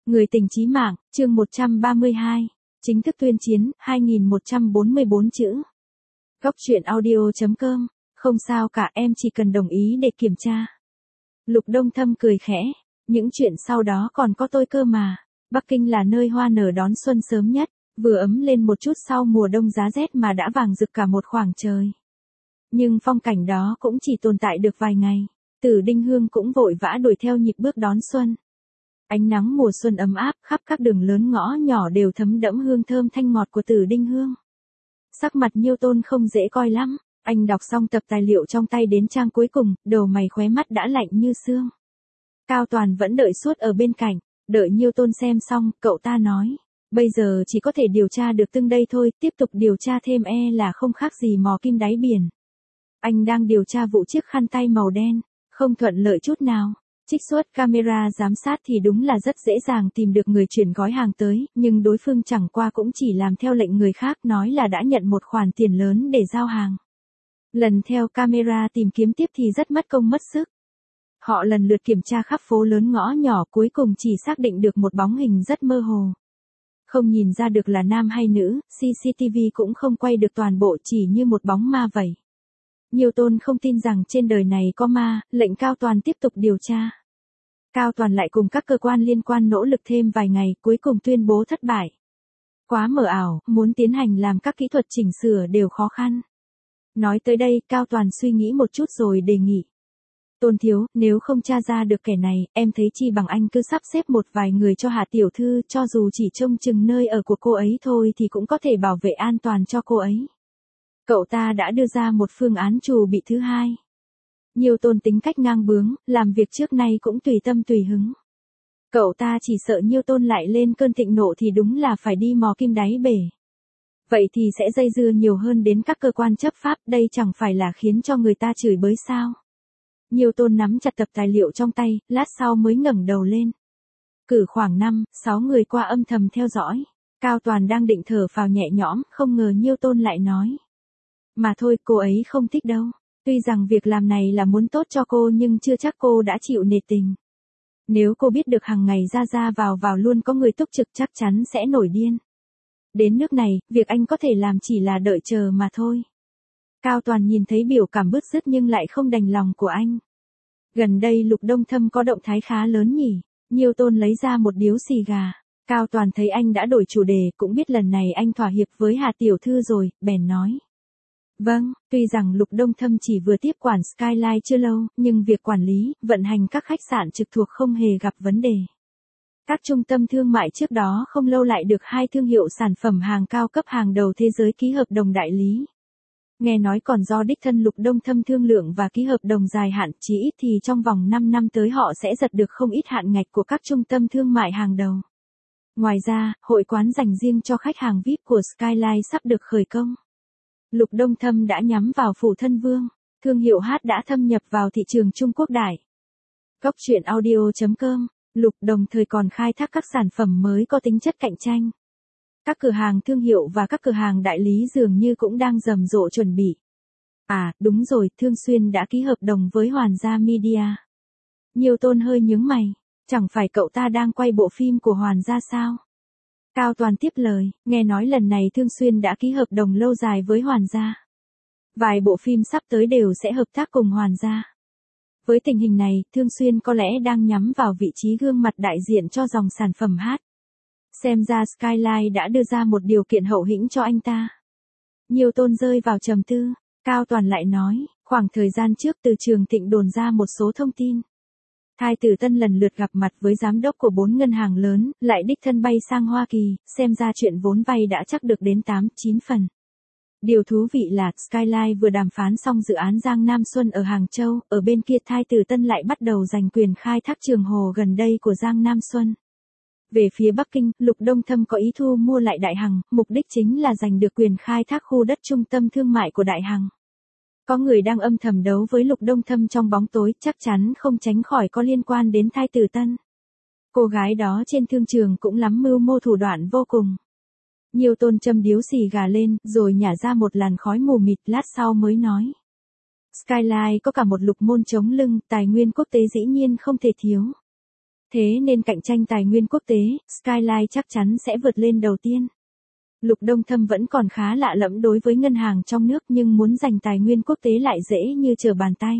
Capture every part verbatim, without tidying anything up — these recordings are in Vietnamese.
Người tình chí mạng, chương một trăm ba mươi hai. Chính thức tuyên chiến, hai nghìn một trăm bốn mươi bốn chữ. Góc truyện audio chấm com. Không sao cả, em chỉ cần đồng ý để kiểm tra. Lục Đông Thâm cười khẽ. Những chuyện sau đó còn có tôi cơ mà. Bắc Kinh là nơi hoa nở đón xuân sớm nhất, vừa ấm lên một chút sau mùa đông giá rét mà đã vàng rực cả một khoảng trời. Nhưng phong cảnh đó cũng chỉ tồn tại được vài ngày. Tử Đinh Hương cũng vội vã đuổi theo nhịp bước đón xuân. Ánh nắng mùa xuân ấm áp, khắp các đường lớn ngõ nhỏ đều thấm đẫm hương thơm thanh ngọt của Tử Đinh Hương. Sắc mặt Nhiêu Tôn không dễ coi lắm, anh đọc xong tập tài liệu trong tay đến trang cuối cùng, đầu mày khóe mắt đã lạnh như xương. Cao Toàn vẫn đợi suốt ở bên cạnh, đợi Nhiêu Tôn xem xong, cậu ta nói, bây giờ chỉ có thể điều tra được từng đây thôi, tiếp tục điều tra thêm e là không khác gì mò kim đáy biển. Anh đang điều tra vụ chiếc khăn tay màu đen, không thuận lợi chút nào. Trích xuất camera giám sát thì đúng là rất dễ dàng tìm được người chuyển gói hàng tới, nhưng đối phương chẳng qua cũng chỉ làm theo lệnh người khác, nói là đã nhận một khoản tiền lớn để giao hàng. Lần theo camera tìm kiếm tiếp thì rất mất công mất sức. Họ lần lượt kiểm tra khắp phố lớn ngõ nhỏ, cuối cùng chỉ xác định được một bóng hình rất mơ hồ. Không nhìn ra được là nam hay nữ, xê xê tê vê cũng không quay được toàn bộ, chỉ như một bóng ma vậy. Nhiêu Tôn không tin rằng trên đời này có ma, lệnh Cao Toàn tiếp tục điều tra. Cao Toàn lại cùng các cơ quan liên quan nỗ lực thêm vài ngày, cuối cùng tuyên bố thất bại. Quá mờ ảo, muốn tiến hành làm các kỹ thuật chỉnh sửa đều khó khăn. Nói tới đây, Cao Toàn suy nghĩ một chút rồi đề nghị. Tôn thiếu, nếu không tra ra được kẻ này, em thấy chi bằng anh cứ sắp xếp một vài người cho Hạ tiểu thư, cho dù chỉ trông chừng nơi ở của cô ấy thôi thì cũng có thể bảo vệ an toàn cho cô ấy. Cậu ta đã đưa ra một phương án trù bị thứ hai. Nhiêu Tôn tính cách ngang bướng, làm việc trước nay cũng tùy tâm tùy hứng. Cậu ta chỉ sợ Nhiêu Tôn lại lên cơn thịnh nộ thì đúng là phải đi mò kim đáy bể. Vậy thì sẽ dây dưa nhiều hơn đến các cơ quan chấp pháp, đây chẳng phải là khiến cho người ta chửi bới sao. Nhiêu Tôn nắm chặt tập tài liệu trong tay, lát sau mới ngẩng đầu lên. Cử khoảng năm, sáu người qua âm thầm theo dõi. Cao Toàn đang định thở phào nhẹ nhõm, không ngờ Nhiêu Tôn lại nói. Mà thôi, cô ấy không thích đâu. Tuy rằng việc làm này là muốn tốt cho cô nhưng chưa chắc cô đã chịu nể tình. Nếu cô biết được hàng ngày ra ra vào vào luôn có người túc trực chắc chắn sẽ nổi điên. Đến nước này, việc anh có thể làm chỉ là đợi chờ mà thôi. Cao Toàn nhìn thấy biểu cảm bứt rứt nhưng lại không đành lòng của anh. Gần đây Lục Đông Thâm có động thái khá lớn nhỉ. Nhiêu Tôn lấy ra một điếu xì gà. Cao Toàn thấy anh đã đổi chủ đề, cũng biết lần này anh thỏa hiệp với Hà tiểu thư rồi, bèn nói. Vâng, tuy rằng Lục Đông Thâm chỉ vừa tiếp quản Skyline chưa lâu, nhưng việc quản lý, vận hành các khách sạn trực thuộc không hề gặp vấn đề. Các trung tâm thương mại trước đó không lâu lại được hai thương hiệu sản phẩm hàng cao cấp hàng đầu thế giới ký hợp đồng đại lý. Nghe nói còn do đích thân Lục Đông Thâm thương lượng và ký hợp đồng dài hạn, chỉ ít thì trong vòng năm năm tới họ sẽ giật được không ít hạn ngạch của các trung tâm thương mại hàng đầu. Ngoài ra, hội quán dành riêng cho khách hàng vi ai pi của Skyline sắp được khởi công. Lục Đông Thâm đã nhắm vào Phủ Thân Vương, thương hiệu hát đã thâm nhập vào thị trường Trung Quốc đại. Góc truyện audio chấm com, Lục đồng thời còn khai thác các sản phẩm mới có tính chất cạnh tranh. Các cửa hàng thương hiệu và các cửa hàng đại lý dường như cũng đang rầm rộ chuẩn bị. À, đúng rồi, Thương Xuyên đã ký hợp đồng với Hoàn Gia Media. Nhiêu Tôn hơi nhướng mày, chẳng phải cậu ta đang quay bộ phim của Hoàn Gia sao? Cao Toàn tiếp lời, nghe nói lần này Thương Xuyên đã ký hợp đồng lâu dài với Hoàn Gia. Vài bộ phim sắp tới đều sẽ hợp tác cùng Hoàn Gia. Với tình hình này, Thương Xuyên có lẽ đang nhắm vào vị trí gương mặt đại diện cho dòng sản phẩm hát. Xem ra Skyline đã đưa ra một điều kiện hậu hĩnh cho anh ta. Nhiêu Tôn rơi vào trầm tư, Cao Toàn lại nói, khoảng thời gian trước từ Trường Thịnh đồn ra một số thông tin. Thái tử Tân lần lượt gặp mặt với giám đốc của bốn ngân hàng lớn, lại đích thân bay sang Hoa Kỳ, xem ra chuyện vốn vay đã chắc được đến tám chín phần. Điều thú vị là Skyline vừa đàm phán xong dự án Giang Nam Xuân ở Hàng Châu, ở bên kia Thái tử Tân lại bắt đầu giành quyền khai thác trường hồ gần đây của Giang Nam Xuân. Về phía Bắc Kinh, Lục Đông Thâm có ý thu mua lại Đại Hằng, mục đích chính là giành được quyền khai thác khu đất trung tâm thương mại của Đại Hằng. Có người đang âm thầm đấu với Lục Đông Thâm trong bóng tối, chắc chắn không tránh khỏi có liên quan đến Thái tử Tân. Cô gái đó trên thương trường cũng lắm mưu mô thủ đoạn vô cùng. Nhiêu Tôn châm điếu xì gà lên, rồi nhả ra một làn khói mù mịt, lát sau mới nói. Skyline có cả một lục môn chống lưng, tài nguyên quốc tế dĩ nhiên không thể thiếu. Thế nên cạnh tranh tài nguyên quốc tế, Skyline chắc chắn sẽ vượt lên đầu tiên. Lục Đông Thâm vẫn còn khá lạ lẫm đối với ngân hàng trong nước nhưng muốn giành tài nguyên quốc tế lại dễ như trở bàn tay.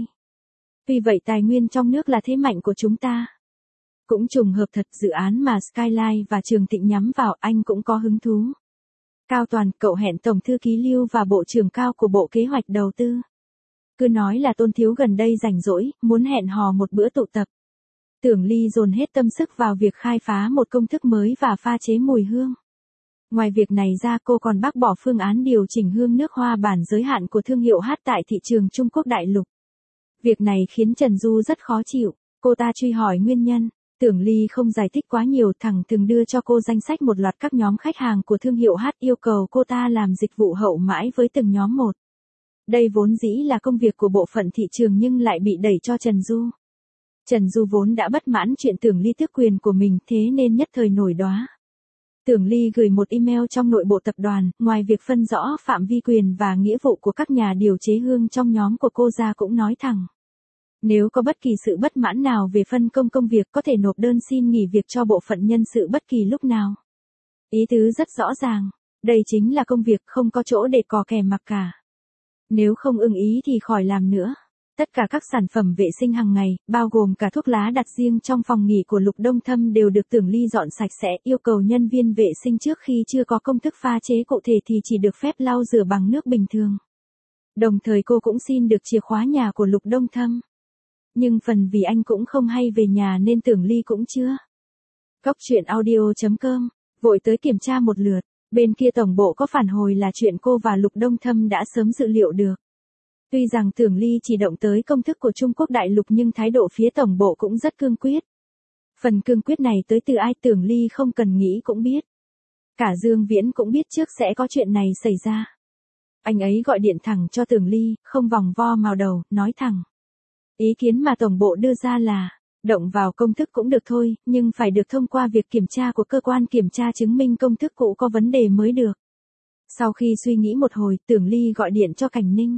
Vì vậy tài nguyên trong nước là thế mạnh của chúng ta. Cũng trùng hợp thật, dự án mà Skyline và Trường Thịnh nhắm vào anh cũng có hứng thú. Cao Toàn, cậu hẹn Tổng thư ký Lưu và Bộ trưởng Cao của Bộ Kế hoạch Đầu tư. Cứ nói là Tôn Thiếu gần đây rảnh rỗi, muốn hẹn hò một bữa tụ tập. Tưởng Ly dồn hết tâm sức vào việc khai phá một công thức mới và pha chế mùi hương. Ngoài việc này ra cô còn bác bỏ phương án điều chỉnh hương nước hoa bản giới hạn của thương hiệu hát tại thị trường Trung Quốc đại lục. Việc này khiến Trần Du rất khó chịu, cô ta truy hỏi nguyên nhân. Tưởng Ly không giải thích quá nhiều, thẳng thừng đưa cho cô danh sách một loạt các nhóm khách hàng của thương hiệu hát, yêu cầu cô ta làm dịch vụ hậu mãi với từng nhóm một. Đây vốn dĩ là công việc của bộ phận thị trường nhưng lại bị đẩy cho Trần Du. Trần Du vốn đã bất mãn chuyện Tưởng Ly tước quyền của mình, thế nên nhất thời nổi đoá. Tưởng Ly gửi một email trong nội bộ tập đoàn, ngoài việc phân rõ phạm vi quyền và nghĩa vụ của các nhà điều chế hương trong nhóm của cô ra cũng nói thẳng. Nếu có bất kỳ sự bất mãn nào về phân công công việc có thể nộp đơn xin nghỉ việc cho bộ phận nhân sự bất kỳ lúc nào. Ý tứ rất rõ ràng, đây chính là công việc, không có chỗ để cò kè mặc cả. Nếu không ưng ý thì khỏi làm nữa. Tất cả các sản phẩm vệ sinh hàng ngày, bao gồm cả thuốc lá đặt riêng trong phòng nghỉ của Lục Đông Thâm đều được Tưởng Ly dọn sạch sẽ, yêu cầu nhân viên vệ sinh trước khi chưa có công thức pha chế cụ thể thì chỉ được phép lau rửa bằng nước bình thường. Đồng thời cô cũng xin được chìa khóa nhà của Lục Đông Thâm. Nhưng phần vì anh cũng không hay về nhà nên Tưởng Ly cũng chưa. Góc truyện audio chấm com, vội tới kiểm tra một lượt, bên kia tổng bộ có phản hồi là chuyện cô và Lục Đông Thâm đã sớm dự liệu được. Tuy rằng Tưởng Ly chỉ động tới công thức của Trung Quốc đại lục nhưng thái độ phía tổng bộ cũng rất cương quyết. Phần cương quyết này tới từ ai Tưởng Ly không cần nghĩ cũng biết. Cả Dương Viễn cũng biết trước sẽ có chuyện này xảy ra. Anh ấy gọi điện thẳng cho Tưởng Ly, không vòng vo mào đầu, nói thẳng. Ý kiến mà tổng bộ đưa ra là, động vào công thức cũng được thôi, nhưng phải được thông qua việc kiểm tra của cơ quan kiểm tra chứng minh công thức cũ có vấn đề mới được. Sau khi suy nghĩ một hồi, Tưởng Ly gọi điện cho Cảnh Ninh.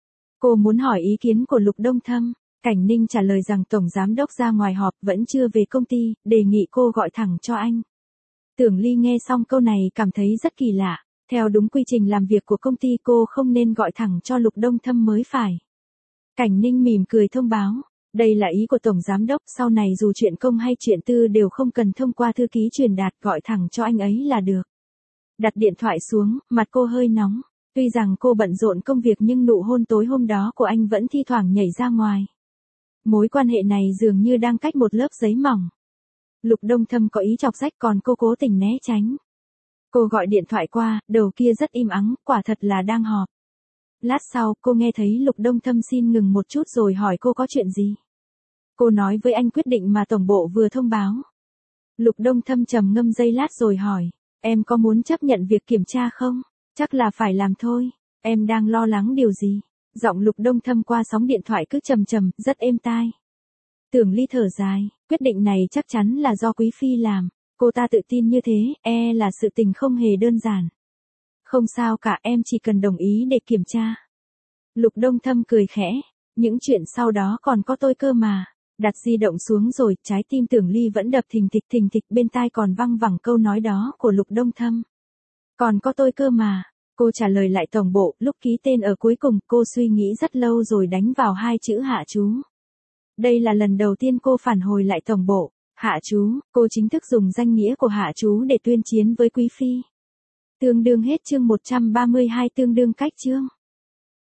Cô muốn hỏi ý kiến của Lục Đông Thâm. Cảnh Ninh trả lời rằng tổng giám đốc ra ngoài họp vẫn chưa về công ty, đề nghị cô gọi thẳng cho anh. Tưởng Ly nghe xong câu này cảm thấy rất kỳ lạ. Theo đúng quy trình làm việc của công ty cô không nên gọi thẳng cho Lục Đông Thâm mới phải. Cảnh Ninh mỉm cười thông báo, đây là ý của tổng giám đốc, sau này dù chuyện công hay chuyện tư đều không cần thông qua thư ký truyền đạt, gọi thẳng cho anh ấy là được. Đặt điện thoại xuống, mặt cô hơi nóng. Tuy rằng cô bận rộn công việc nhưng nụ hôn tối hôm đó của anh vẫn thi thoảng nhảy ra ngoài. Mối quan hệ này dường như đang cách một lớp giấy mỏng. Lục Đông Thâm có ý chọc rách còn cô cố tình né tránh. Cô gọi điện thoại qua, đầu kia rất im ắng, quả thật là đang họp. Lát sau, cô nghe thấy Lục Đông Thâm xin ngừng một chút rồi hỏi cô có chuyện gì. Cô nói với anh quyết định mà tổng bộ vừa thông báo. Lục Đông Thâm trầm ngâm giây lát rồi hỏi, em có muốn chấp nhận việc kiểm tra không? Chắc là phải làm thôi, em đang lo lắng điều gì? Giọng Lục Đông Thâm qua sóng điện thoại cứ trầm trầm, rất êm tai. Tưởng Ly thở dài, quyết định này chắc chắn là do Quý Phi làm. Cô ta tự tin như thế, e là sự tình không hề đơn giản. Không sao cả, em chỉ cần đồng ý để kiểm tra. Lục Đông Thâm cười khẽ, những chuyện sau đó còn có tôi cơ mà. Đặt di động xuống rồi, trái tim Tưởng Ly vẫn đập thình thịch thình thịch, bên tai còn văng vẳng câu nói đó của Lục Đông Thâm. Còn có tôi cơ mà. Cô trả lời lại tổng bộ, lúc ký tên ở cuối cùng, cô suy nghĩ rất lâu rồi đánh vào hai chữ hạ chú. Đây là lần đầu tiên cô phản hồi lại tổng bộ. Hạ chú, cô chính thức dùng danh nghĩa của hạ chú để tuyên chiến với Quý Phi. Tương đương hết chương một trăm ba mươi hai, tương đương cách chương.